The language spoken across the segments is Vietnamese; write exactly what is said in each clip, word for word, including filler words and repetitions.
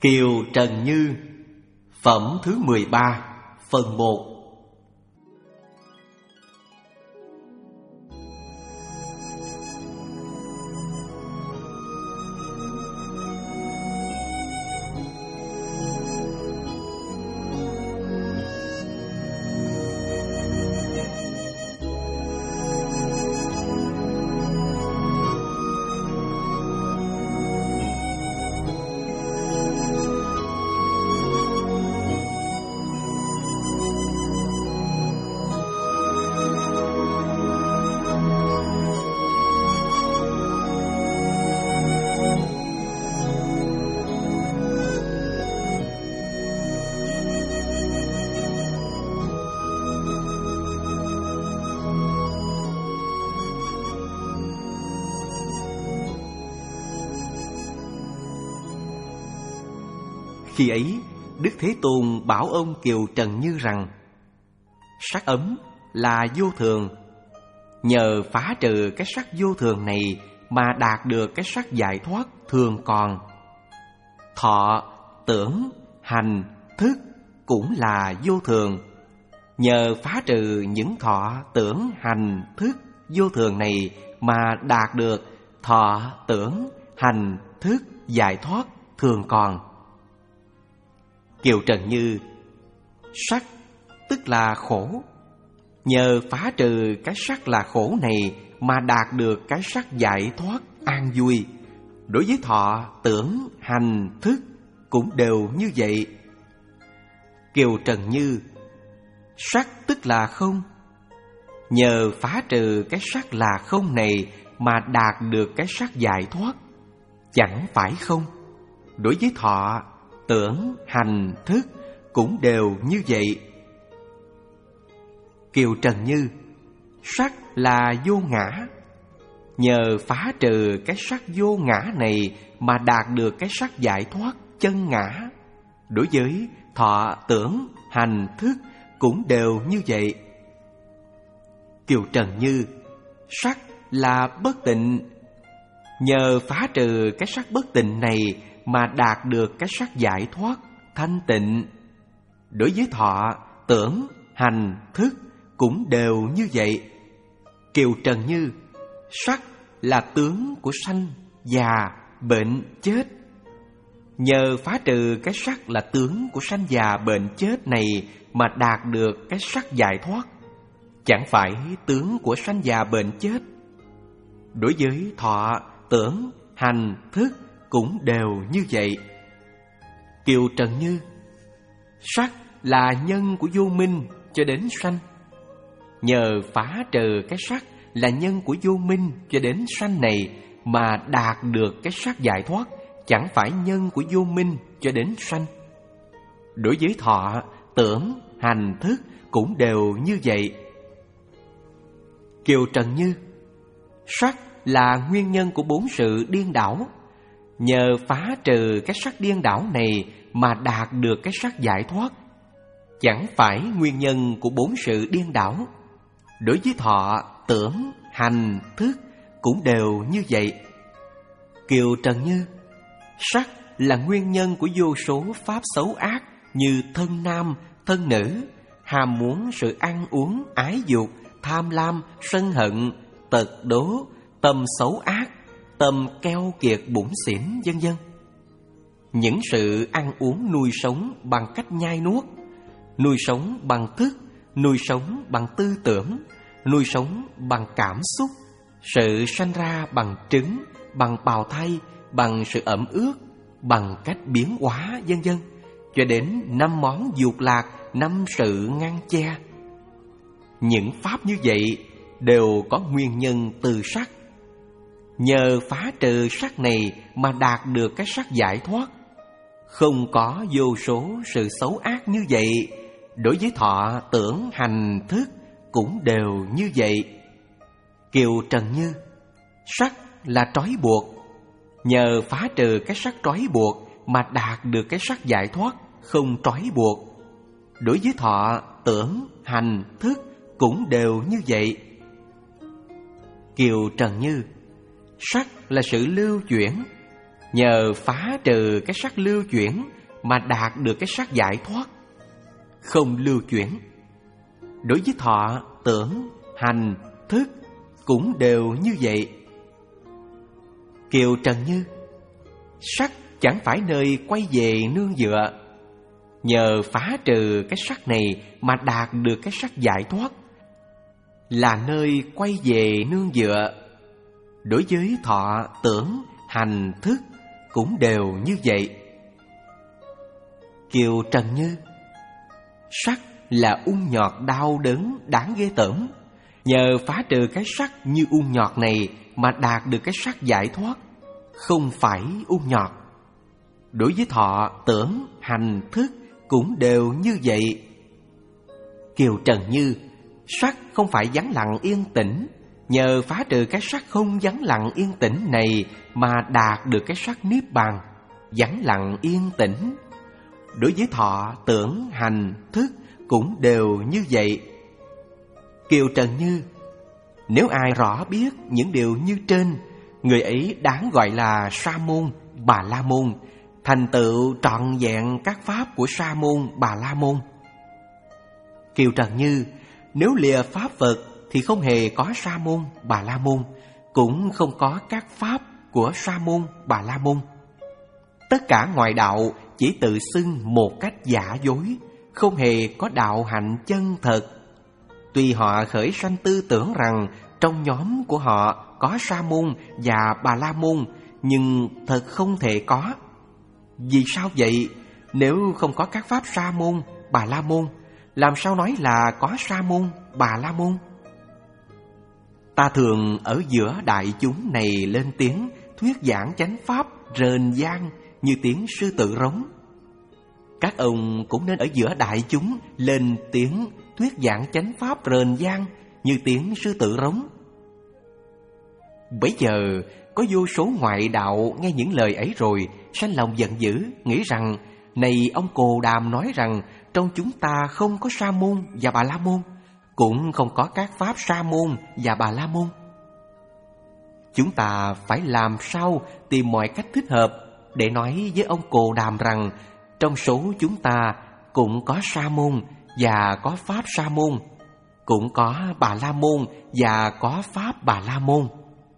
Kiều Trần Như, phẩm thứ mười ba, phần một. Khi ấy, Đức Thế Tôn bảo ông Kiều Trần Như rằng: sắc ấm là vô thường, nhờ phá trừ cái sắc vô thường này mà đạt được cái sắc giải thoát thường còn. Thọ, tưởng, hành, thức cũng là vô thường, nhờ phá trừ những thọ, tưởng, hành, thức vô thường này mà đạt được thọ, tưởng, hành, thức giải thoát thường còn. Kiều Trần Như, sắc tức là khổ, nhờ phá trừ cái sắc là khổ này mà đạt được cái sắc giải thoát an vui. Đối với thọ, tưởng, hành, thức cũng đều như vậy. Kiều Trần Như, sắc tức là không, nhờ phá trừ cái sắc là không này mà đạt được cái sắc giải thoát chẳng phải không. Đối với thọ, tưởng, hành, thức cũng đều như vậy. Kiều Trần Như, sắc là vô ngã, nhờ phá trừ cái sắc vô ngã này mà đạt được cái sắc giải thoát chân ngã. Đối với thọ, tưởng, hành, thức cũng đều như vậy. Kiều Trần Như, sắc là bất tịnh, nhờ phá trừ cái sắc bất tịnh này mà đạt được cái sắc giải thoát thanh tịnh. Đối với thọ, tưởng, hành, thức cũng đều như vậy. Kiều Trần Như, sắc là tướng của sanh, già, bệnh, chết. Nhờ phá trừ cái sắc là tướng của sanh già bệnh chết này mà đạt được cái sắc giải thoát chẳng phải tướng của sanh già bệnh chết. Đối với thọ, tưởng, hành, thức cũng đều như vậy. Kiều Trần Như, sắc là nhân của vô minh cho đến sanh. Nhờ phá trừ cái sắc là nhân của vô minh cho đến sanh này mà đạt được cái sắc giải thoát chẳng phải nhân của vô minh cho đến sanh. Đối với thọ, tưởng, hành, thức cũng đều như vậy. Kiều Trần Như, sắc là nguyên nhân của bốn sự điên đảo. Nhờ phá trừ cái sắc điên đảo này mà đạt được cái sắc giải thoát chẳng phải nguyên nhân của bốn sự điên đảo. Đối với thọ, tưởng, hành, thức cũng đều như vậy. Kiều Trần Như, sắc là nguyên nhân của vô số pháp xấu ác như thân nam, thân nữ, ham muốn sự ăn uống, ái dục, tham lam, sân hận, tật đố, tâm xấu ác, tâm keo kiệt bủn xỉn, vân vân. Những sự ăn uống nuôi sống bằng cách nhai nuốt, nuôi sống bằng thức, nuôi sống bằng tư tưởng, nuôi sống bằng cảm xúc, sự sanh ra bằng trứng, bằng bào thai, bằng sự ẩm ướt, bằng cách biến hóa, vân vân, cho đến năm món dục lạc, năm sự ngăn che. Những pháp như vậy đều có nguyên nhân từ sắc. Nhờ phá trừ sắc này mà đạt được cái sắc giải thoát không có vô số sự xấu ác như vậy. Đối với thọ, tưởng, hành, thức cũng đều như vậy. Kiều Trần Như, sắc là trói buộc. Nhờ phá trừ cái sắc trói buộc mà đạt được cái sắc giải thoát không trói buộc. Đối với thọ, tưởng, hành, thức cũng đều như vậy. Kiều Trần Như, sắc là sự lưu chuyển. Nhờ phá trừ cái sắc lưu chuyển mà đạt được cái sắc giải thoát, không lưu chuyển. Đối với thọ, tưởng, hành, thức cũng đều như vậy. Kiều Trần Như, sắc chẳng phải nơi quay về nương dựa. Nhờ phá trừ cái sắc này mà đạt được cái sắc giải thoát, là nơi quay về nương dựa. Đối với thọ, tưởng, hành, thức cũng đều như vậy. Kiều Trần Như, sắc là ung nhọt đau đớn đáng ghê tởm. Nhờ phá trừ cái sắc như ung nhọt này mà đạt được cái sắc giải thoát, không phải ung nhọt. Đối với thọ, tưởng, hành, thức cũng đều như vậy. Kiều Trần Như, sắc không phải vắng lặng yên tĩnh. Nhờ phá trừ cái sắc không vắng lặng yên tĩnh này mà đạt được cái sắc niết bàn, vắng lặng yên tĩnh. Đối với thọ, tưởng, hành, thức cũng đều như vậy. Kiều Trần Như, nếu ai rõ biết những điều như trên, người ấy đáng gọi là Sa môn, Bà La môn, thành tựu trọn vẹn các pháp của Sa môn, Bà La môn. Kiều Trần Như, nếu lìa pháp Phật thì không hề có Sa môn, Bà La môn, cũng không có các pháp của Sa môn, Bà La môn. Tất cả ngoại đạo chỉ tự xưng một cách giả dối, không hề có đạo hạnh chân thật. Tuy họ khởi sanh tư tưởng rằng trong nhóm của họ có Sa môn và Bà La môn, nhưng thật không thể có. Vì sao vậy? Nếu không có các pháp Sa môn, Bà La môn, làm sao nói là có Sa môn, Bà La môn? Ta thường ở giữa đại chúng này lên tiếng thuyết giảng chánh pháp rền vang như tiếng sư tử rống. Các ông cũng nên ở giữa đại chúng lên tiếng thuyết giảng chánh pháp rền vang như tiếng sư tử rống. Bấy giờ có vô số ngoại đạo nghe những lời ấy rồi sanh lòng giận dữ, nghĩ rằng này ông Cồ Đàm nói rằng trong chúng ta không có Sa môn và Bà La môn, cũng không có các pháp Sa môn và Bà La môn. Chúng ta phải làm sao tìm mọi cách thích hợp để nói với ông Cồ Đàm rằng trong số chúng ta cũng có Sa môn và có pháp Sa môn, cũng có Bà La môn và có pháp Bà La môn.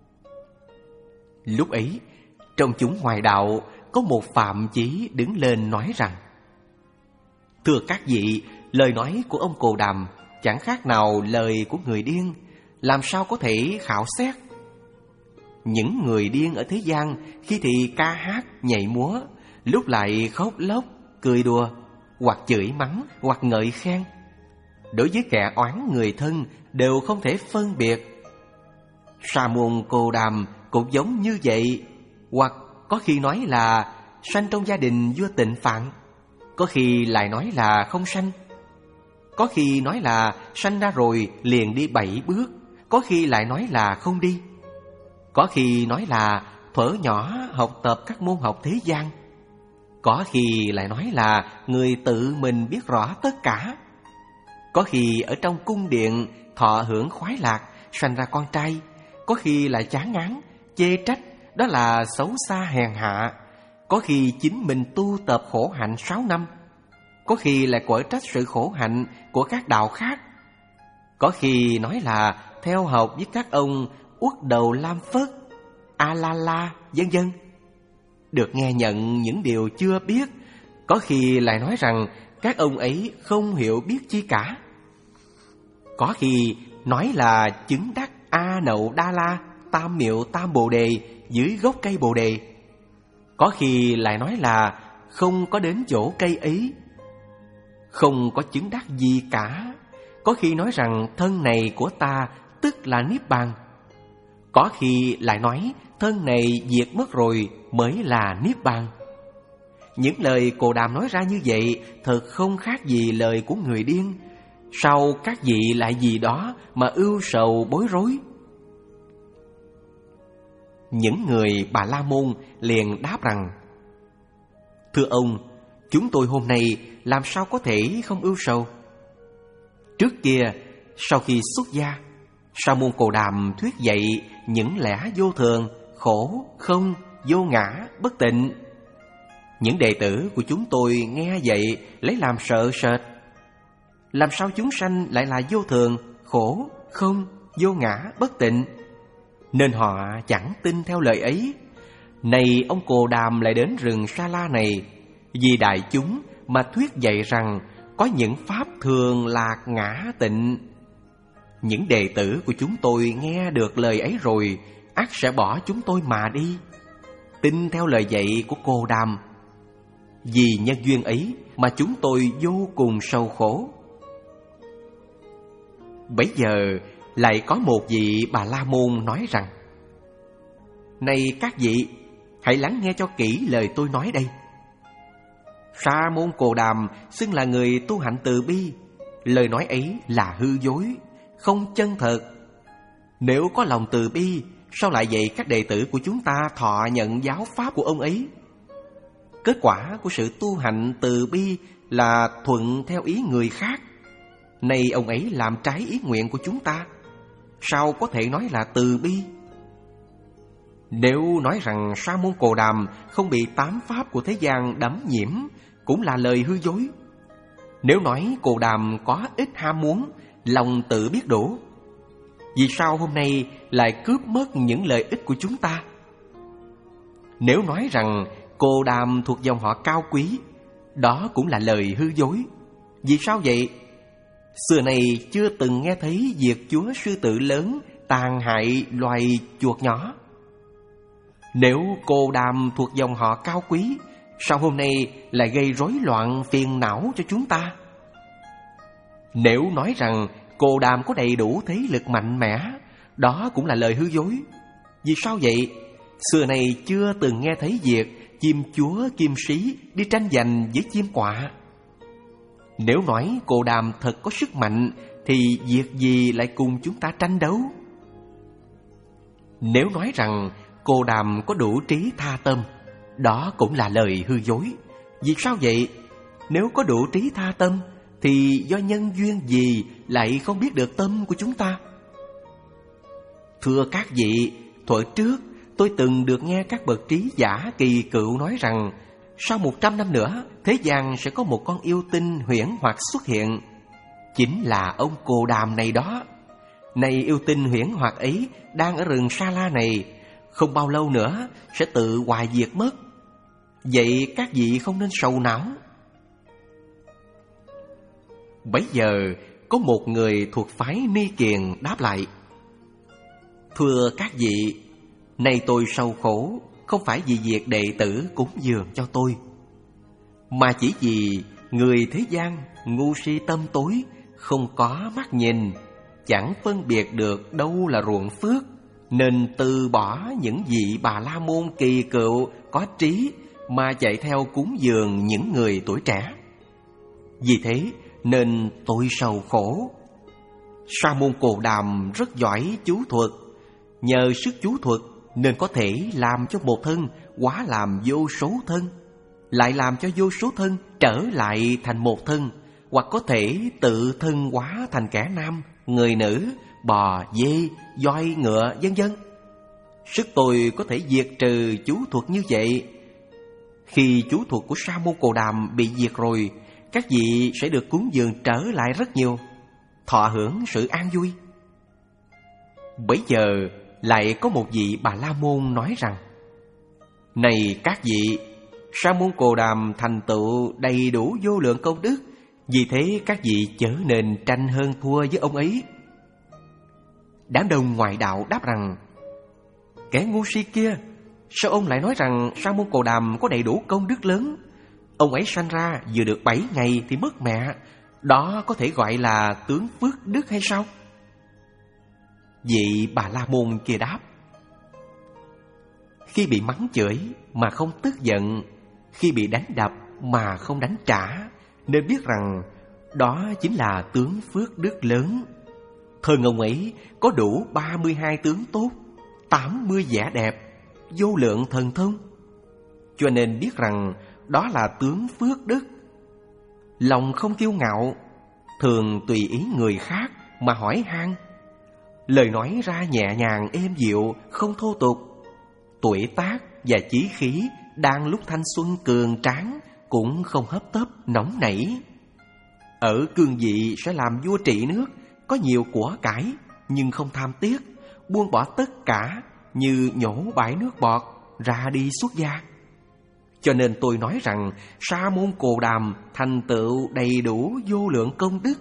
Lúc ấy, trong chúng ngoại đạo có một Phạm Chí đứng lên nói rằng: thưa các vị, lời nói của ông Cồ Đàm chẳng khác nào lời của người điên, làm sao có thể khảo xét? Những người điên ở thế gian khi thì ca hát, nhảy múa, lúc lại khóc lóc, cười đùa, hoặc chửi mắng, hoặc ngợi khen. Đối với kẻ oán người thân đều không thể phân biệt. Sa môn Cồ Đàm cũng giống như vậy, hoặc có khi nói là sanh trong gia đình vua Tịnh Phạn, có khi lại nói là không sanh, có khi nói là sanh ra rồi liền đi bảy bước, có khi lại nói là không đi, có khi nói là thuở nhỏ học tập các môn học thế gian, có khi lại nói là người tự mình biết rõ tất cả, có khi ở trong cung điện thọ hưởng khoái lạc sanh ra con trai, có khi lại chán ngán chê trách đó là xấu xa hèn hạ, có khi chính mình tu tập khổ hạnh sáu năm, có khi lại quở trách sự khổ hạnh của các đạo khác, có khi nói là theo học với các ông Uất Đầu Lam Phất, A La La, vân vân. Được nghe nhận những điều chưa biết, có khi lại nói rằng các ông ấy không hiểu biết chi cả, có khi nói là chứng đắc A Nậu Đa La, Tam Miệu Tam Bồ Đề dưới gốc cây Bồ Đề, có khi lại nói là không có đến chỗ cây ấy, không có chứng đắc gì cả, có khi nói rằng thân này của ta tức là Niết Bàn, có khi lại nói thân này diệt mất rồi mới là Niết Bàn. Những lời Cồ Đàm nói ra như vậy thật không khác gì lời của người điên. Sao các vị lại vì đó mà ưu sầu bối rối? Những người Bà La môn liền đáp rằng: thưa ông, chúng tôi hôm nay làm sao có thể không ưu sầu? Trước kia, sau khi xuất gia, Sa môn Cồ Đàm thuyết dạy những lẽ vô thường, khổ, không, vô ngã, bất tịnh. Những đệ tử của chúng tôi nghe vậy lấy làm sợ sệt. Làm sao chúng sanh lại là vô thường, khổ, không, vô ngã, bất tịnh? Nên họ chẳng tin theo lời ấy. Này ông Cồ Đàm lại đến rừng Sa La này vì đại chúng mà thuyết dạy rằng có những pháp thường lạc ngã tịnh. Những đệ tử của chúng tôi nghe được lời ấy rồi ắt sẽ bỏ chúng tôi mà đi, tin theo lời dạy của Cồ Đàm. Vì nhân duyên ấy mà chúng tôi vô cùng sầu khổ. Bấy giờ lại có một vị Bà La Môn nói rằng: Này các vị, hãy lắng nghe cho kỹ lời tôi nói đây. Sa môn Cồ Đàm xưng là người tu hạnh từ bi. Lời nói ấy là hư dối, không chân thật. Nếu có lòng từ bi, sao lại dạy các đệ tử của chúng ta thọ nhận giáo pháp của ông ấy? Kết quả của sự tu hành từ bi là thuận theo ý người khác. Nay ông ấy làm trái ý nguyện của chúng ta, sao có thể nói là từ bi? Nếu nói rằng Sa môn Cồ Đàm không bị tám pháp của thế gian đắm nhiễm, cũng là lời hư dối. Nếu nói Cồ Đàm có ít ham muốn, lòng tự biết đủ, vì sao hôm nay lại cướp mất những lợi ích của chúng ta? Nếu nói rằng Cồ Đàm thuộc dòng họ cao quý, đó cũng là lời hư dối. Vì sao vậy? Xưa này chưa từng nghe thấy việc chúa sư tử lớn tàn hại loài chuột nhỏ. Nếu Cồ Đàm thuộc dòng họ cao quý, sao hôm nay lại gây rối loạn phiền não cho chúng ta? Nếu nói rằng Cồ Đàm có đầy đủ thế lực mạnh mẽ, đó cũng là lời hư dối. Vì sao vậy? Xưa này chưa từng nghe thấy việc chim chúa kim sĩ đi tranh giành với chim quạ. Nếu nói Cồ Đàm thật có sức mạnh, thì việc gì lại cùng chúng ta tranh đấu? Nếu nói rằng Cồ Đàm có đủ trí tha tâm, đó cũng là lời hư dối. Vì sao vậy? Nếu có đủ trí tha tâm, thì do nhân duyên gì lại không biết được tâm của chúng ta? Thưa các vị, thuở trước tôi từng được nghe các bậc trí giả kỳ cựu nói rằng sau một trăm năm nữa, thế gian sẽ có một con yêu tinh huyễn hoặc xuất hiện. Chính là ông Cồ Đàm này đó. Này yêu tinh huyễn hoặc ấy đang ở rừng Sa La này, không bao lâu nữa sẽ tự hoại diệt mất. Vậy các vị không nên sầu não. Bấy giờ có một người thuộc phái Ni Kiền đáp lại: Thưa các vị, nay tôi sầu khổ không phải vì việc đệ tử cúng dường cho tôi, mà chỉ vì người thế gian ngu si tâm tối, không có mắt nhìn, chẳng phân biệt được đâu là ruộng phước, nên từ bỏ những vị Bà La Môn kỳ cựu có trí mà chạy theo cúng dường những người tuổi trẻ. Vì thế nên tôi sầu khổ. Sa môn Cồ Đàm rất giỏi chú thuật, nhờ sức chú thuật nên có thể làm cho một thân hóa làm vô số thân, lại làm cho vô số thân trở lại thành một thân, hoặc có thể tự thân hóa thành kẻ nam, người nữ, bò, dê, voi, ngựa, vân vân. Sức tôi có thể diệt trừ chú thuật như vậy. Khi chú thuật của Sa môn Cồ Đàm bị diệt rồi, các vị sẽ được cúng dường trở lại rất nhiều, thọ hưởng sự an vui. Bấy giờ lại có một vị Bà La Môn nói rằng: Này các vị, Sa môn Cồ Đàm thành tựu đầy đủ vô lượng công đức, vì thế các vị chớ nên tranh hơn thua với ông ấy. Đám đông ngoại đạo đáp rằng: Kẻ ngu si kia, sao ông lại nói rằng Sa môn Cồ Đàm có đầy đủ công đức lớn? Ông ấy sanh ra vừa được bảy ngày thì mất mẹ, đó có thể gọi là tướng phước đức hay sao? Vị Bà La Môn kia đáp: Khi bị mắng chửi mà không tức giận, khi bị đánh đập mà không đánh trả, nên biết rằng đó chính là tướng phước đức lớn. Thân ông ấy có đủ ba mươi hai tướng tốt, tám mươi vẻ đẹp, vô lượng thần thông, cho nên biết rằng đó là tướng phước đức. Lòng không kiêu ngạo, thường tùy ý người khác mà hỏi han, lời nói ra nhẹ nhàng êm dịu, không thô tục. Tuổi tác và chí khí đang lúc thanh xuân cường tráng cũng không hấp tấp nóng nảy. Ở cương vị sẽ làm vua trị nước, có nhiều của cải nhưng không tham tiếc, buông bỏ tất cả như nhổ bãi nước bọt ra đi xuất gia. Cho nên tôi nói rằng Sa môn Cồ Đàm thành tựu đầy đủ vô lượng công đức.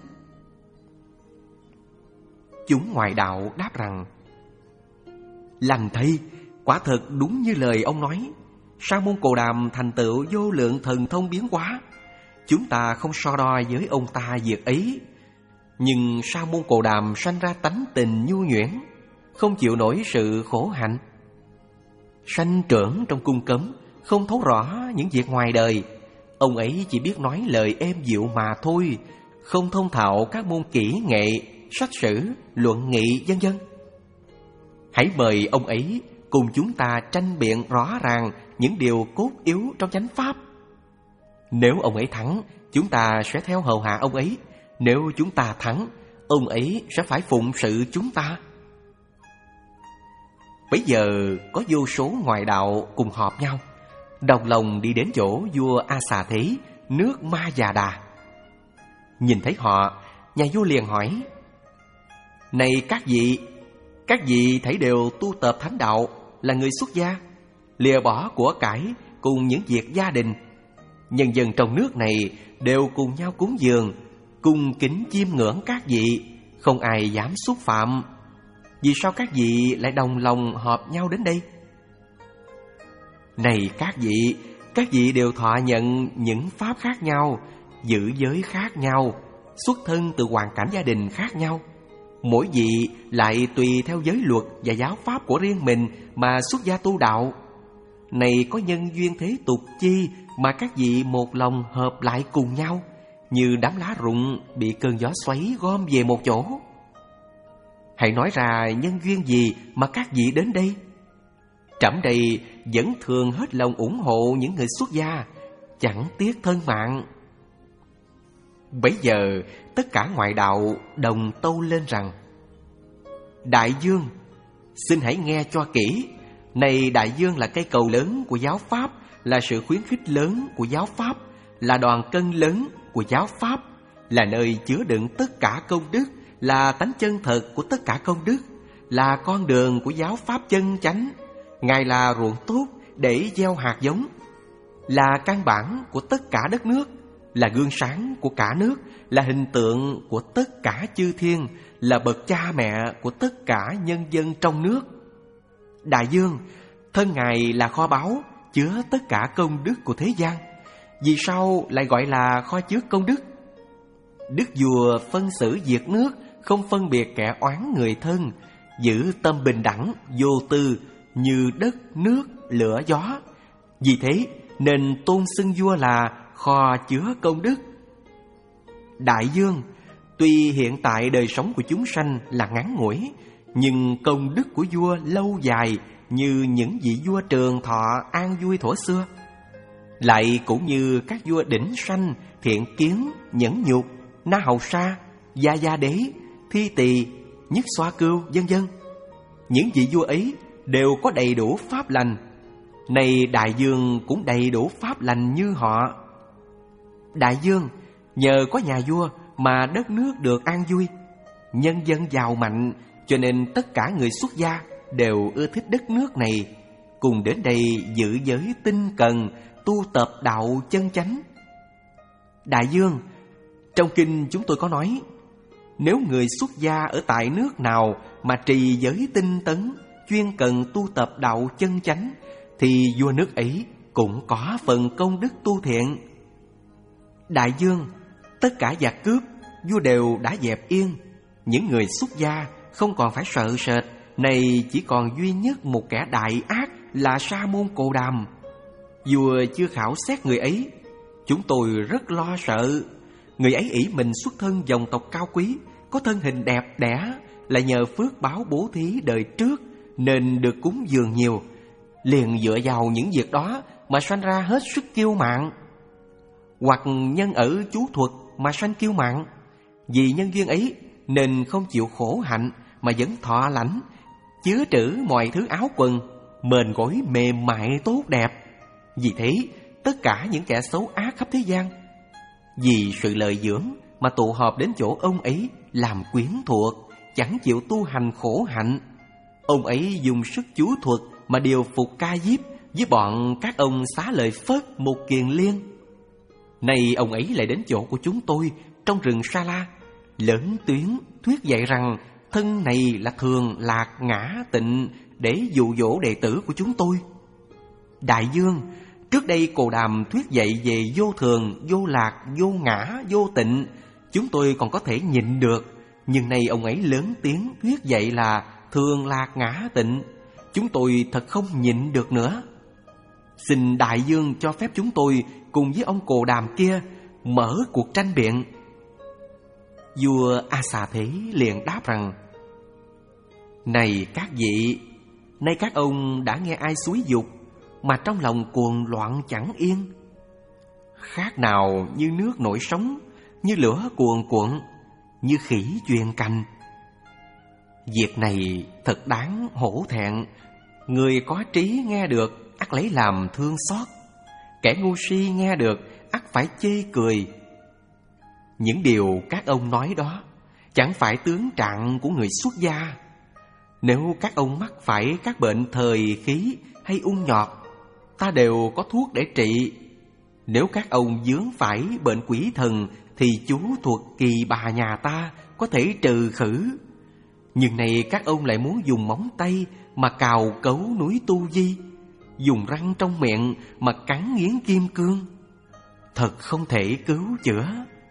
Chúng ngoại đạo đáp rằng: Lành thầy, quả thật đúng như lời ông nói. Sa môn Cồ Đàm thành tựu vô lượng thần thông biến hóa, chúng ta không so đo với ông ta việc ấy. Nhưng Sa môn Cồ Đàm sanh ra tánh tình nhu nhuyễn, không chịu nổi sự khổ hạnh. Sanh trưởng trong cung cấm, không thấu rõ những việc ngoài đời. Ông ấy chỉ biết nói lời êm dịu mà thôi, không thông thạo các môn kỹ nghệ, sách sử, luận nghị vân vân. Hãy mời ông ấy cùng chúng ta tranh biện rõ ràng những điều cốt yếu trong chánh pháp. Nếu ông ấy thắng, chúng ta sẽ theo hầu hạ ông ấy. Nếu chúng ta thắng, ông ấy sẽ phải phụng sự chúng ta. Bấy giờ có vô số ngoại đạo cùng họp nhau, đồng lòng đi đến chỗ vua A Xà Thế, nước Ma Già Đà. Nhìn thấy họ, nhà vua liền hỏi: Này các vị, các vị thảy đều tu tập thánh đạo, là người xuất gia, lìa bỏ của cải cùng những việc gia đình. Nhân dân trong nước này đều cùng nhau cúng dường, cung kính chiêm ngưỡng các vị, không ai dám xúc phạm. Vì sao các vị lại đồng lòng họp nhau đến đây? Này các vị, các vị đều thọ nhận những pháp khác nhau, giữ giới khác nhau, xuất thân từ hoàn cảnh gia đình khác nhau. Mỗi vị lại tùy theo giới luật và giáo pháp của riêng mình mà xuất gia tu đạo. Này có nhân duyên thế tục chi mà các vị một lòng hợp lại cùng nhau, như đám lá rụng bị cơn gió xoáy gom về một chỗ. Hãy nói ra nhân duyên gì mà các vị đến đây? Trẫm đây vẫn thường hết lòng ủng hộ những người xuất gia, chẳng tiếc thân mạng. Bấy giờ tất cả ngoại đạo đồng tâu lên rằng: Đại vương, xin hãy nghe cho kỹ. Này đại vương là cây cầu lớn của giáo pháp, là sự khuyến khích lớn của giáo pháp, là đoàn cân lớn của giáo pháp, là nơi chứa đựng tất cả công đức, là tánh chân thật của tất cả công đức, là con đường của giáo pháp chân chánh. Ngài là ruộng tốt để gieo hạt giống, là căn bản của tất cả đất nước, là gương sáng của cả nước, là hình tượng của tất cả chư thiên, là bậc cha mẹ của tất cả nhân dân trong nước. Đại vương, thân Ngài là kho báu chứa tất cả công đức của thế gian. Vì sao lại gọi là kho chứa công đức? Đức vua phân xử việc nước, không phân biệt kẻ oán người thân, giữ tâm bình đẳng, vô tư như đất, nước, lửa, gió. Vì thế nên tôn xưng vua là kho chứa công đức. Đại vương, tuy hiện tại đời sống của chúng sanh là ngắn ngủi, nhưng công đức của vua lâu dài như những vị vua trường thọ an vui thuở xưa. Lại cũng như các vua đỉnh sanh, thiện kiến, nhẫn nhục, Na Hầu Sa, Gia Gia Đế, Thi Tỳ, Nhất Xoa Cưu, vân vân. Những vị vua ấy đều có đầy đủ pháp lành. Này đại vương cũng đầy đủ pháp lành như họ. Đại vương, nhờ có nhà vua mà đất nước được an vui, nhân dân giàu mạnh, cho nên tất cả người xuất gia đều ưa thích đất nước này, cùng đến đây giữ giới tinh cần, tu tập đạo chân chánh. Đại vương, trong kinh chúng tôi có nói, nếu người xuất gia ở tại nước nào mà trì giới tinh tấn, chuyên cần tu tập đạo chân chánh, thì vua nước ấy cũng có phần công đức tu thiện. Đại vương, tất cả giặc cướp vua đều đã dẹp yên. Những người xuất gia không còn phải sợ sệt. Này chỉ còn duy nhất một kẻ đại ác là Sa môn Cồ Đàm. Vua chưa khảo xét người ấy, chúng tôi rất lo sợ. Người ấy ỷ mình xuất thân dòng tộc cao quý, có thân hình đẹp đẽ, là nhờ phước báo bố thí đời trước nên được cúng dường nhiều, liền dựa vào những việc đó mà sanh ra hết sức kiêu mạn. Hoặc nhân ở chú thuật mà sanh kiêu mạn, vì nhân duyên ấy nên không chịu khổ hạnh mà vẫn thọ lãnh, chứa trữ mọi thứ áo quần, mền gối mềm mại tốt đẹp. Vì thế, tất cả những kẻ xấu ác khắp thế gian, vì sự lợi dưỡng mà tụ họp đến chỗ ông ấy làm quyến thuộc, chẳng chịu tu hành khổ hạnh. Ông ấy dùng sức chú thuật mà điều phục Ca Diếp với bọn các ông Xá Lợi Phất, Mục Kiền Liên. Nay ông ấy lại đến chỗ của chúng tôi trong rừng Sa La, lớn tiếng thuyết dạy rằng thân này là thường lạc ngã tịnh để dụ dỗ đệ tử của chúng tôi. Đại Dương, trước đây Cồ Đàm thuyết dạy về vô thường, vô lạc, vô ngã, vô tịnh, chúng tôi còn có thể nhịn được. Nhưng nay ông ấy lớn tiếng thuyết dạy là thường lạc ngã tịnh, chúng tôi thật không nhịn được nữa. Xin Đại Dương cho phép chúng tôi cùng với ông Cồ Đàm kia mở cuộc tranh biện. Vua A Xà Thế liền đáp rằng: Này các vị, nay các ông đã nghe ai xúi dục mà trong lòng cuồng loạn chẳng yên, khác nào như nước nổi sóng, như lửa cuồn cuộn, như khỉ chuyền cành. Việc này thật đáng hổ thẹn. Người có trí nghe được ắt lấy làm thương xót, kẻ ngu si nghe được ắt phải chê cười. Những điều các ông nói đó chẳng phải tướng trạng của người xuất gia. Nếu các ông mắc phải các bệnh thời khí hay ung nhọt, ta đều có thuốc để trị. Nếu các ông vướng phải bệnh quỷ thần thì chú thuật kỳ bà nhà ta có thể trừ khử. Nhưng này các ông lại muốn dùng móng tay mà cào cấu núi Tu Di, dùng răng trong miệng mà cắn nghiến kim cương, thật không thể cứu chữa.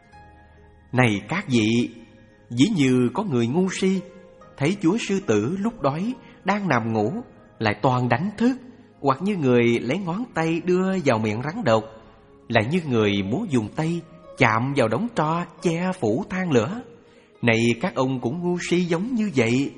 Này các vị, dĩ như có người ngu si thấy chúa sư tử lúc đói đang nằm ngủ lại toàn đánh thức, hoặc như người lấy ngón tay đưa vào miệng rắn độc, lại như người muốn dùng tay chạm vào đống tro che phủ than lửa. Này các ông cũng ngu si giống như vậy.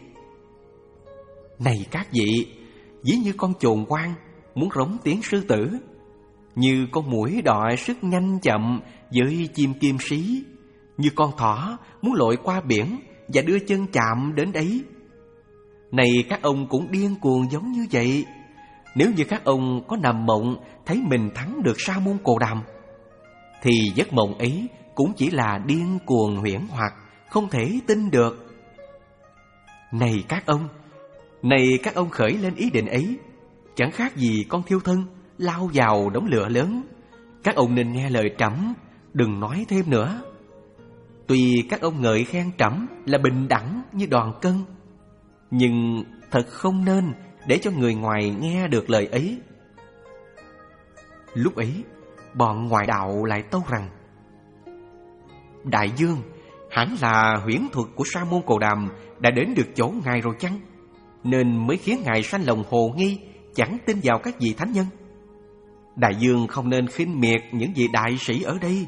Này các vị, ví như con chồn quang muốn rống tiếng sư tử, như con muỗi đọ sức nhanh chậm với chim kim sĩ, như con thỏ muốn lội qua biển và đưa chân chạm đến đấy. Này các ông cũng điên cuồng giống như vậy. Nếu như các ông có nằm mộng thấy mình thắng được Sa môn Cồ Đàm, thì giấc mộng ấy cũng chỉ là điên cuồng huyễn hoặc, không thể tin được. Này các ông, này các ông khởi lên ý định ấy, chẳng khác gì con thiêu thân lao vào đống lửa lớn. Các ông nên nghe lời trẫm, đừng nói thêm nữa. Tuy các ông ngợi khen trẫm là bình đẳng như đoàn cân, nhưng thật không nên để cho người ngoài nghe được lời ấy. Lúc ấy, bọn ngoại đạo lại tâu rằng: Đại Dương, hẳn là huyễn thuật của Sa môn Cồ Đàm đã đến được chỗ ngài rồi chăng, nên mới khiến ngài sanh lòng hồ nghi, chẳng tin vào các vị thánh nhân. Đại Dương không nên khinh miệt những vị đại sĩ ở đây.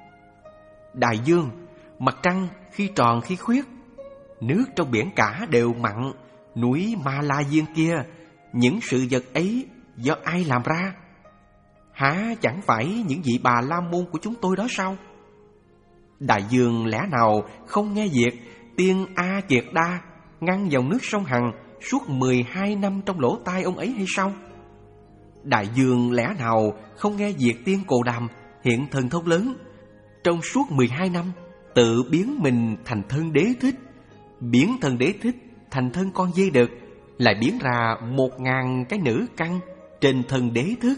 Đại Dương, mặt trăng khi tròn khi khuyết, nước trong biển cả đều mặn, núi Ma La Diên kia, những sự vật ấy do ai làm ra? Hả chẳng phải những vị Bà La Môn của chúng tôi đó sao? Đại Dương lẽ nào không nghe việc tiên A Kiệt Đa ngăn dòng nước sông Hằng suốt mười hai năm trong lỗ tai ông ấy hay sao? Đại Dương lẽ nào không nghe việc tiên Cồ Đàm hiện thần thông lớn, trong suốt mười hai năm tự biến mình thành thân Đế Thích, biến thân Đế Thích thành thân con dê đực, lại biến ra một ngàn cái nữ căn trên thân Đế Thức.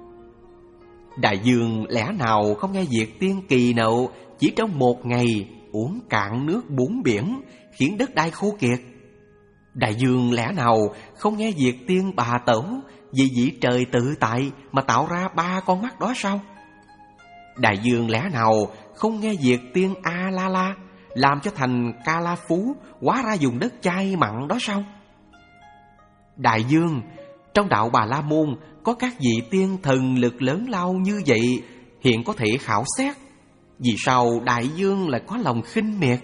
Đại Dương lẽ nào không nghe việc tiên Kỳ Nậu chỉ trong một ngày uống cạn nước bốn biển, khiến đất đai khô kiệt? Đại Dương lẽ nào không nghe việc tiên Bà Tẩu vì vị trời tự tại mà tạo ra ba con mắt đó sao? Đại Dương lẽ nào không nghe việc tiên A La La làm cho thành Ca La Phú hóa ra dùng đất chai mặn đó sao? Đại Dương, trong đạo Bà La Môn có các vị tiên thần lực lớn lao như vậy, hiện có thể khảo xét. Vì sao Đại Dương lại có lòng khinh miệt?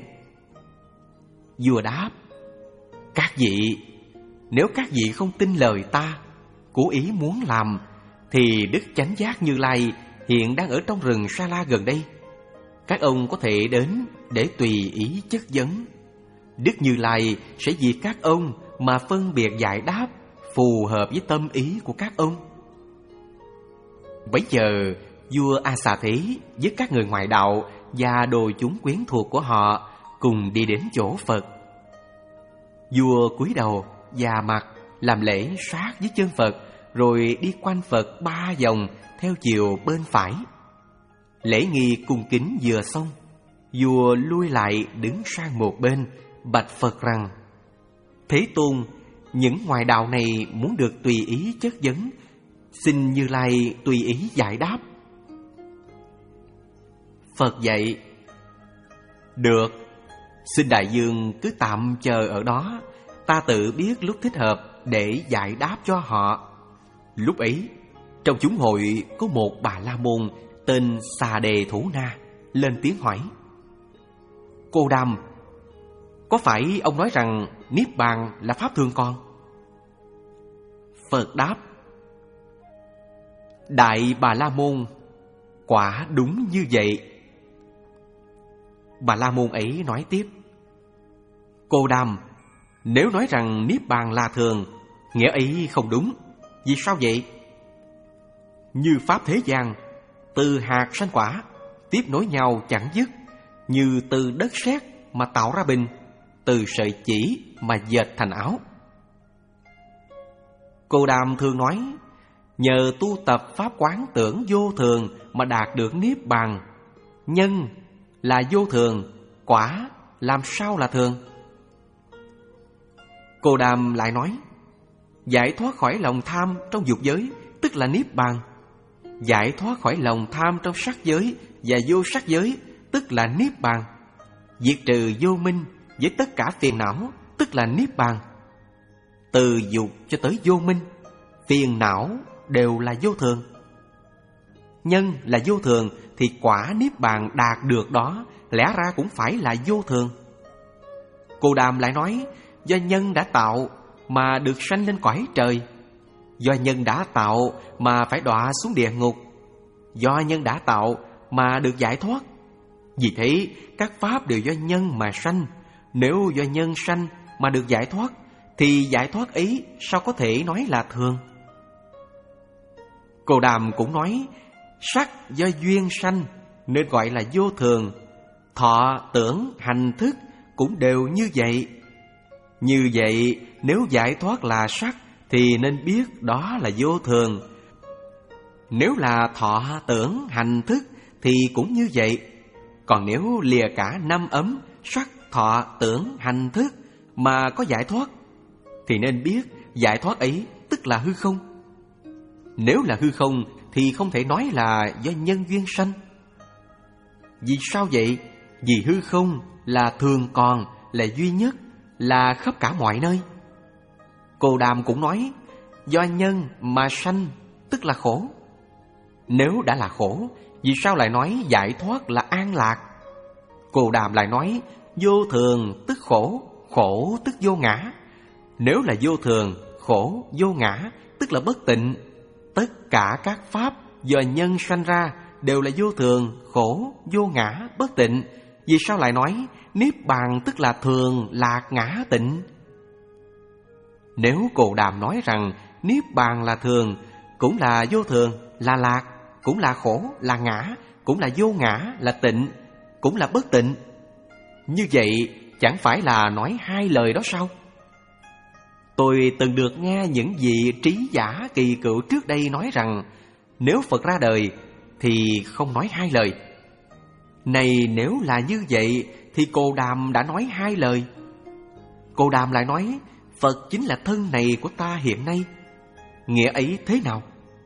Vua đáp: Các vị, nếu các vị không tin lời ta, cố ý muốn làm, thì Đức Chánh Giác Như Lai hiện đang ở trong rừng Sa La gần đây. Các ông có thể đến để tùy ý chất vấn. Đức Như Lai sẽ vì các ông mà phân biệt giải đáp phù hợp với tâm ý của các ông. Bấy giờ vua A Xà Thế với các người ngoại đạo và đồ chúng quyến thuộc của họ cùng đi đến chỗ Phật. Vua cúi đầu và mặt làm lễ sát với chân Phật, rồi đi quanh Phật ba vòng theo chiều bên phải. Lễ nghi cung kính vừa xong, vua lui lại đứng sang một bên, bạch Phật rằng: Thế Tôn, những ngoại đạo này muốn được tùy ý chất vấn, xin Như Lai tùy ý giải đáp. Phật dạy: Được, xin đại vương cứ tạm chờ ở đó, ta tự biết lúc thích hợp để giải đáp cho họ. Lúc ấy, trong chúng hội có một Bà La Môn tên Xà Đề Thủ Na lên tiếng hỏi: Cô Đàm, có phải ông nói rằng Niết Bàn là pháp thường con? Phật đáp: Đại Bà La Môn, quả đúng như vậy. Bà La Môn ấy nói tiếp: Cô Đàm, nếu nói rằng Niết Bàn là thường, nghĩa ấy không đúng. Vì sao vậy? Như pháp thế gian, từ hạt sanh quả, tiếp nối nhau chẳng dứt, như từ đất sét mà tạo ra bình, từ sợi chỉ mà dệt thành áo. Cô Đàm thường nói, nhờ tu tập pháp quán tưởng vô thường mà đạt được Niết Bàn. Nhân là vô thường, quả làm sao là thường? Cô Đàm lại nói, giải thoát khỏi lòng tham trong dục giới tức là Niết Bàn. Giải thoát khỏi lòng tham trong sắc giới và vô sắc giới tức là Niết Bàn. Diệt trừ vô minh với tất cả phiền não tức là Niết Bàn. Từ dục cho tới vô minh, phiền não đều là vô thường. Nhân là vô thường thì quả Niết Bàn đạt được đó lẽ ra cũng phải là vô thường. Cô Đàm lại nói, do nhân đã tạo mà được sanh lên cõi trời, do nhân đã tạo mà phải đọa xuống địa ngục, do nhân đã tạo mà được giải thoát. Vì thế các pháp đều do nhân mà sanh. Nếu do nhân sanh mà được giải thoát thì giải thoát ấy sao có thể nói là thường? Cô Đàm cũng nói, sắc do duyên sanh nên gọi là vô thường. Thọ, tưởng, hành, thức cũng đều như vậy. Như vậy nếu giải thoát là sắc thì nên biết đó là vô thường. Nếu là thọ, tưởng, hành, thức thì cũng như vậy. Còn nếu lìa cả năm ấm sắc, thọ, tưởng, hành, thức mà có giải thoát thì nên biết giải thoát ấy tức là hư không. Nếu là hư không thì không thể nói là do nhân duyên sanh. Vì sao vậy? Vì hư không là thường còn, là duy nhất, là khắp cả mọi nơi. Cô Đàm cũng nói, do nhân mà sanh tức là khổ. Nếu đã là khổ, vì sao lại nói giải thoát là an lạc? Cô Đàm lại nói, vô thường tức khổ, khổ tức vô ngã. Nếu là vô thường, khổ, vô ngã tức là bất tịnh. Tất cả các pháp do nhân sanh ra đều là vô thường, khổ, vô ngã, bất tịnh. Vì sao lại nói Niết Bàn tức là thường, lạc, ngã, tịnh? Nếu Cô Đàm nói rằng Niết Bàn là thường, cũng là vô thường, là lạc, cũng là khổ, là ngã, cũng là vô ngã, là tịnh, cũng là bất tịnh, như vậy chẳng phải là nói hai lời đó sao? Tôi từng được nghe những vị trí giả kỳ cựu trước đây nói rằng nếu Phật ra đời thì không nói hai lời. Này nếu là như vậy thì Cô Đàm đã nói hai lời. Cô Đàm lại nói, Phật chính là thân này của ta hiện nay. Nghĩa ấy thế nào?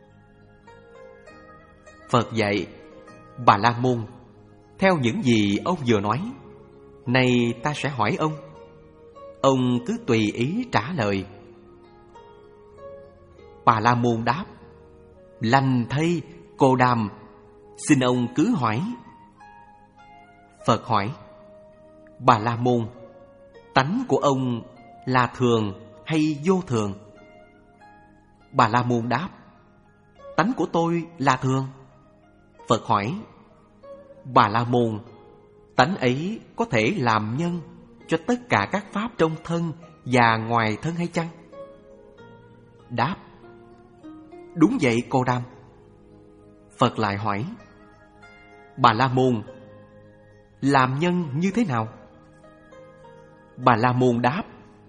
Phật dạy, Bà La Môn, theo những gì ông vừa nói, nay ta sẽ hỏi ông. Ông cứ tùy ý trả lời. Bà La Môn đáp, lành thay Cô Đàm, xin ông cứ hỏi. Phật hỏi, Bà La Môn, tánh của ông là thường hay vô thường? Bà La Môn đáp, tánh của tôi là thường. Phật hỏi, Bà La Môn, tánh ấy có thể làm nhân cho tất cả các pháp trong thân và ngoài thân hay chăng? Đáp, đúng vậy Cô Đàm. Phật lại hỏi: Bà La Môn, làm nhân như thế nào? Bà La Môn đáp: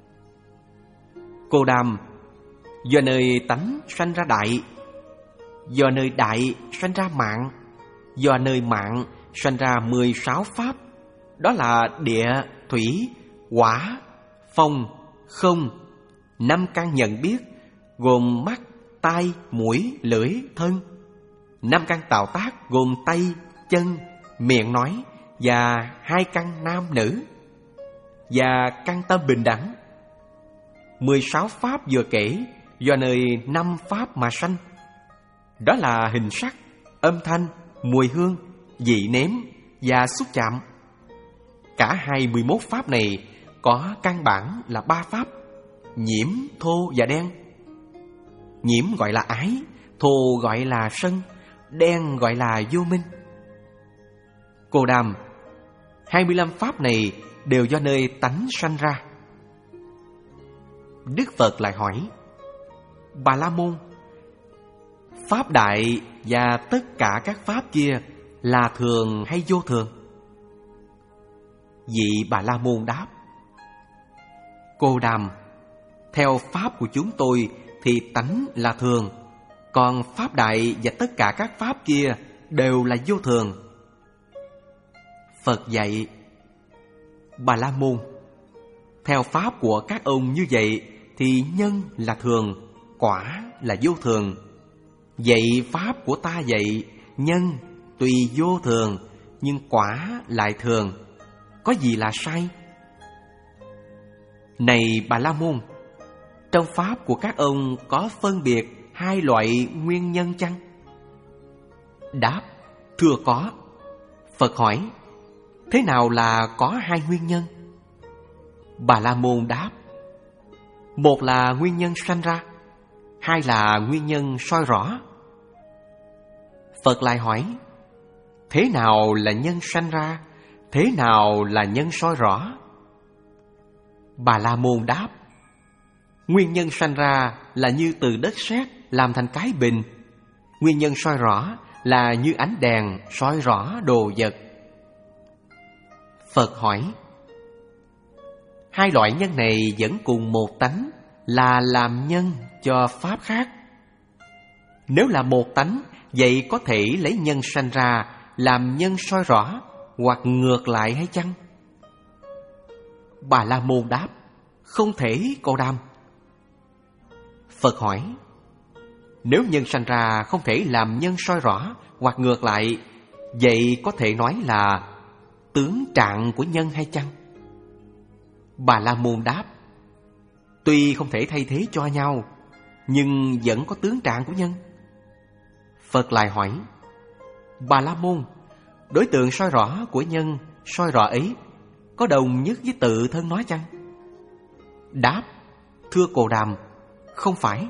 Cô Đàm, do nơi tánh sanh ra đại, do nơi đại sanh ra mạng, do nơi mạng sanh ra mười sáu pháp. Đó là địa, thủy, hỏa, phong, không. Năm căn nhận biết gồm mắt, tai, mũi, lưỡi, thân. Năm căn tạo tác gồm tay, chân, miệng nói và hai căn nam nữ, và căn tâm bình đẳng. Mười sáu pháp vừa kể do nơi năm pháp mà sanh. Đó là hình sắc, âm thanh, mùi hương, vị nếm và xúc chạm. Cả hai mươi mốt pháp này có căn bản là ba pháp: nhiễm, thô và đen. Nhiễm gọi là ái, thô gọi là sân, đen gọi là vô minh. Cô Đàm, hai mươi lăm pháp này đều do nơi tánh sanh ra. Đức Phật lại hỏi: Bà La Môn, pháp đại và tất cả các pháp kia là thường hay vô thường? Vị Bà La Môn đáp: Cô Đàm, theo pháp của chúng tôi thì tánh là thường, còn pháp đại và tất cả các pháp kia đều là vô thường. Phật dạy: Bà La Môn, theo pháp của các ông như vậy thì nhân là thường, quả là vô thường. Vậy pháp của ta dạy nhân tuy vô thường nhưng quả lại thường, có gì là sai? Này Bà La Môn, trong pháp của các ông có phân biệt hai loại nguyên nhân chăng? Đáp: Thưa có. Phật hỏi: Thế nào là có hai nguyên nhân? Bà La Môn đáp: Một là nguyên nhân sanh ra, hai là nguyên nhân soi rõ. Phật lại hỏi: Thế nào là nhân sanh ra? Thế nào là nhân soi rõ? Bà La Môn đáp: Nguyên nhân sanh ra là như từ đất sét làm thành cái bình. Nguyên nhân soi rõ là như ánh đèn soi rõ đồ vật. Phật hỏi: Hai loại nhân này vẫn cùng một tánh, là làm nhân cho pháp khác. Nếu là một tánh, vậy có thể lấy nhân sanh ra làm nhân soi rõ, hoặc ngược lại hay chăng? Bà La Môn đáp: Không thể, Cô Đàm. Phật hỏi: Nếu nhân sanh ra không thể làm nhân soi rõ hoặc ngược lại, vậy có thể nói là tướng trạng của nhân hay chăng? Bà La Môn đáp: Tuy không thể thay thế cho nhau, nhưng vẫn có tướng trạng của nhân. Phật lại hỏi: Bà La Môn, đối tượng soi rõ của nhân soi rõ ấy có đồng nhất với tự thân nó chăng? Đáp: Thưa Cô Đàm, không phải.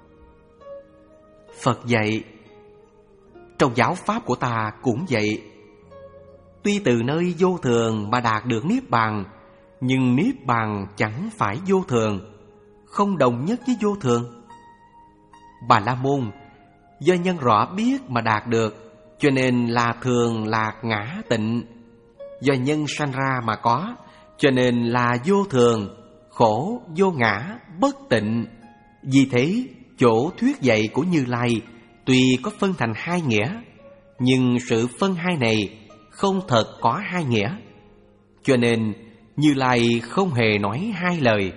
Phật dạy: Trong giáo pháp của ta cũng vậy. Tuy từ nơi vô thường mà đạt được niết bàn, nhưng niết bàn chẳng phải vô thường, không đồng nhất với vô thường. Bà La Môn, do nhân rõ biết mà đạt được, cho nên là thường lạc ngã tịnh. Do nhân sanh ra mà có, cho nên là vô thường, khổ, vô ngã, bất tịnh. Vì thế, chỗ thuyết dạy của Như Lai tuy có phân thành hai nghĩa, nhưng sự phân hai này không thật có hai nghĩa. Cho nên Như Lai không hề nói hai lời.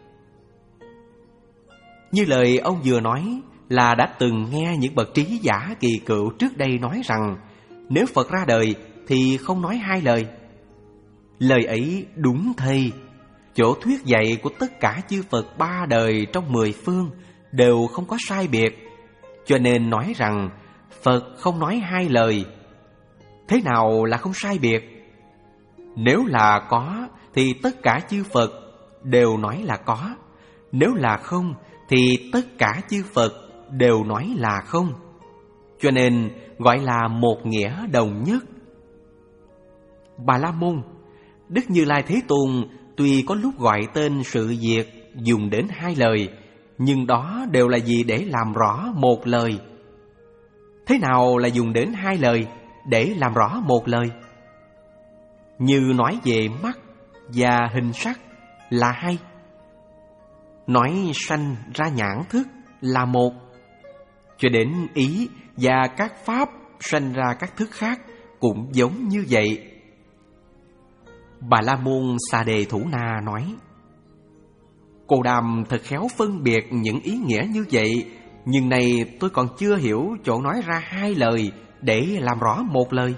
Như lời ông vừa nói là đã từng nghe những bậc trí giả kỳ cựu trước đây nói rằng nếu Phật ra đời thì không nói hai lời. Lời ấy đúng thây. Chỗ thuyết dạy của tất cả chư Phật ba đời trong mười phương đều không có sai biệt, cho nên nói rằng Phật không nói hai lời. Thế nào là không sai biệt? Nếu là có thì tất cả chư Phật đều nói là có, nếu là không thì tất cả chư Phật đều nói là không, cho nên gọi là một nghĩa đồng nhất. Bà La Môn, Đức Như Lai Thế Tôn tuy có lúc gọi tên sự việc dùng đến hai lời, nhưng đó đều là gì để làm rõ một lời. Thế nào là dùng đến hai lời để làm rõ một lời? Như nói về mắt và hình sắc là hai, nói sanh ra nhãn thức là một, cho đến ý và các pháp sanh ra các thức khác cũng giống như vậy. Bà La Môn Xà Đề Thủ Na nói: Cô Đàm thật khéo phân biệt những ý nghĩa như vậy, nhưng này tôi còn chưa hiểu chỗ nói ra hai lời để làm rõ một lời.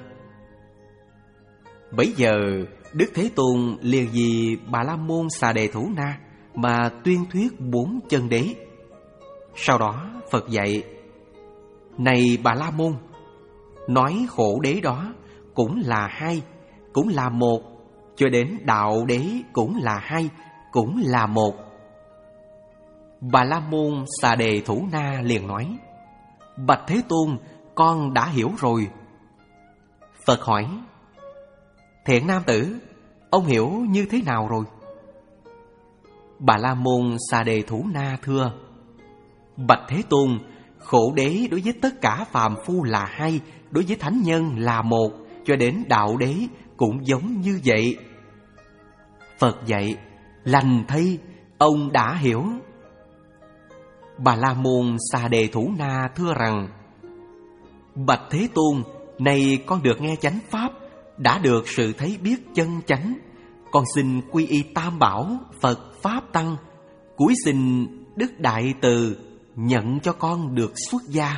Bấy giờ Đức Thế Tôn liền vì Bà La Môn Xà Đề Thủ Na mà tuyên thuyết bốn chân đế. Sau đó Phật dạy: Này Bà La Môn, nói khổ đế đó cũng là hai, cũng là một, cho đến đạo đế cũng là hai, cũng là một. Bà La Môn Xà Đề Thủ Na liền nói: Bạch Thế Tôn, con đã hiểu rồi. Phật hỏi: Thiện nam tử, ông hiểu như thế nào rồi? Bà La Môn Xà Đề Thủ Na thưa: Bạch Thế Tôn, khổ đế đối với tất cả phàm phu là hai, đối với thánh nhân là một, cho đến đạo đế cũng giống như vậy. Phật dạy: Lành thay, ông đã hiểu. Bà La Môn Xà Đề Thủ Na thưa rằng: Bạch Thế Tôn, này con được nghe chánh pháp, đã được sự thấy biết chân chánh. Con xin quy y Tam Bảo, Phật, Pháp, Tăng, cúi xin Đức Đại Từ nhận cho con được xuất gia.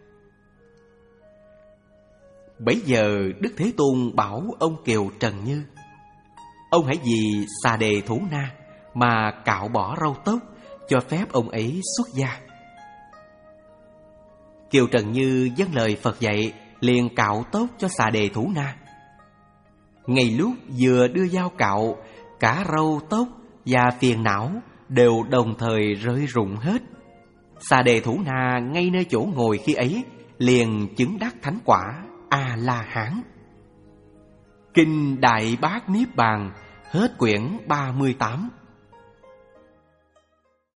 Bấy giờ Đức Thế Tôn bảo ông Kiều Trần Như: Ông hãy vì Xà Đề Thủ Na mà cạo bỏ râu tóc, cho phép ông ấy xuất gia. Kiều Trần Như vâng lời Phật dạy, liền cạo tóc cho Xà Đề Thủ Na. Ngay lúc vừa đưa dao cạo, cả râu tóc và phiền não đều đồng thời rơi rụng hết. Xà Đề Thủ Na ngay nơi chỗ ngồi khi ấy liền chứng đắc thánh quả A La Hán. Kinh Đại Bát Niết Bàn, hết quyển ba mươi tám.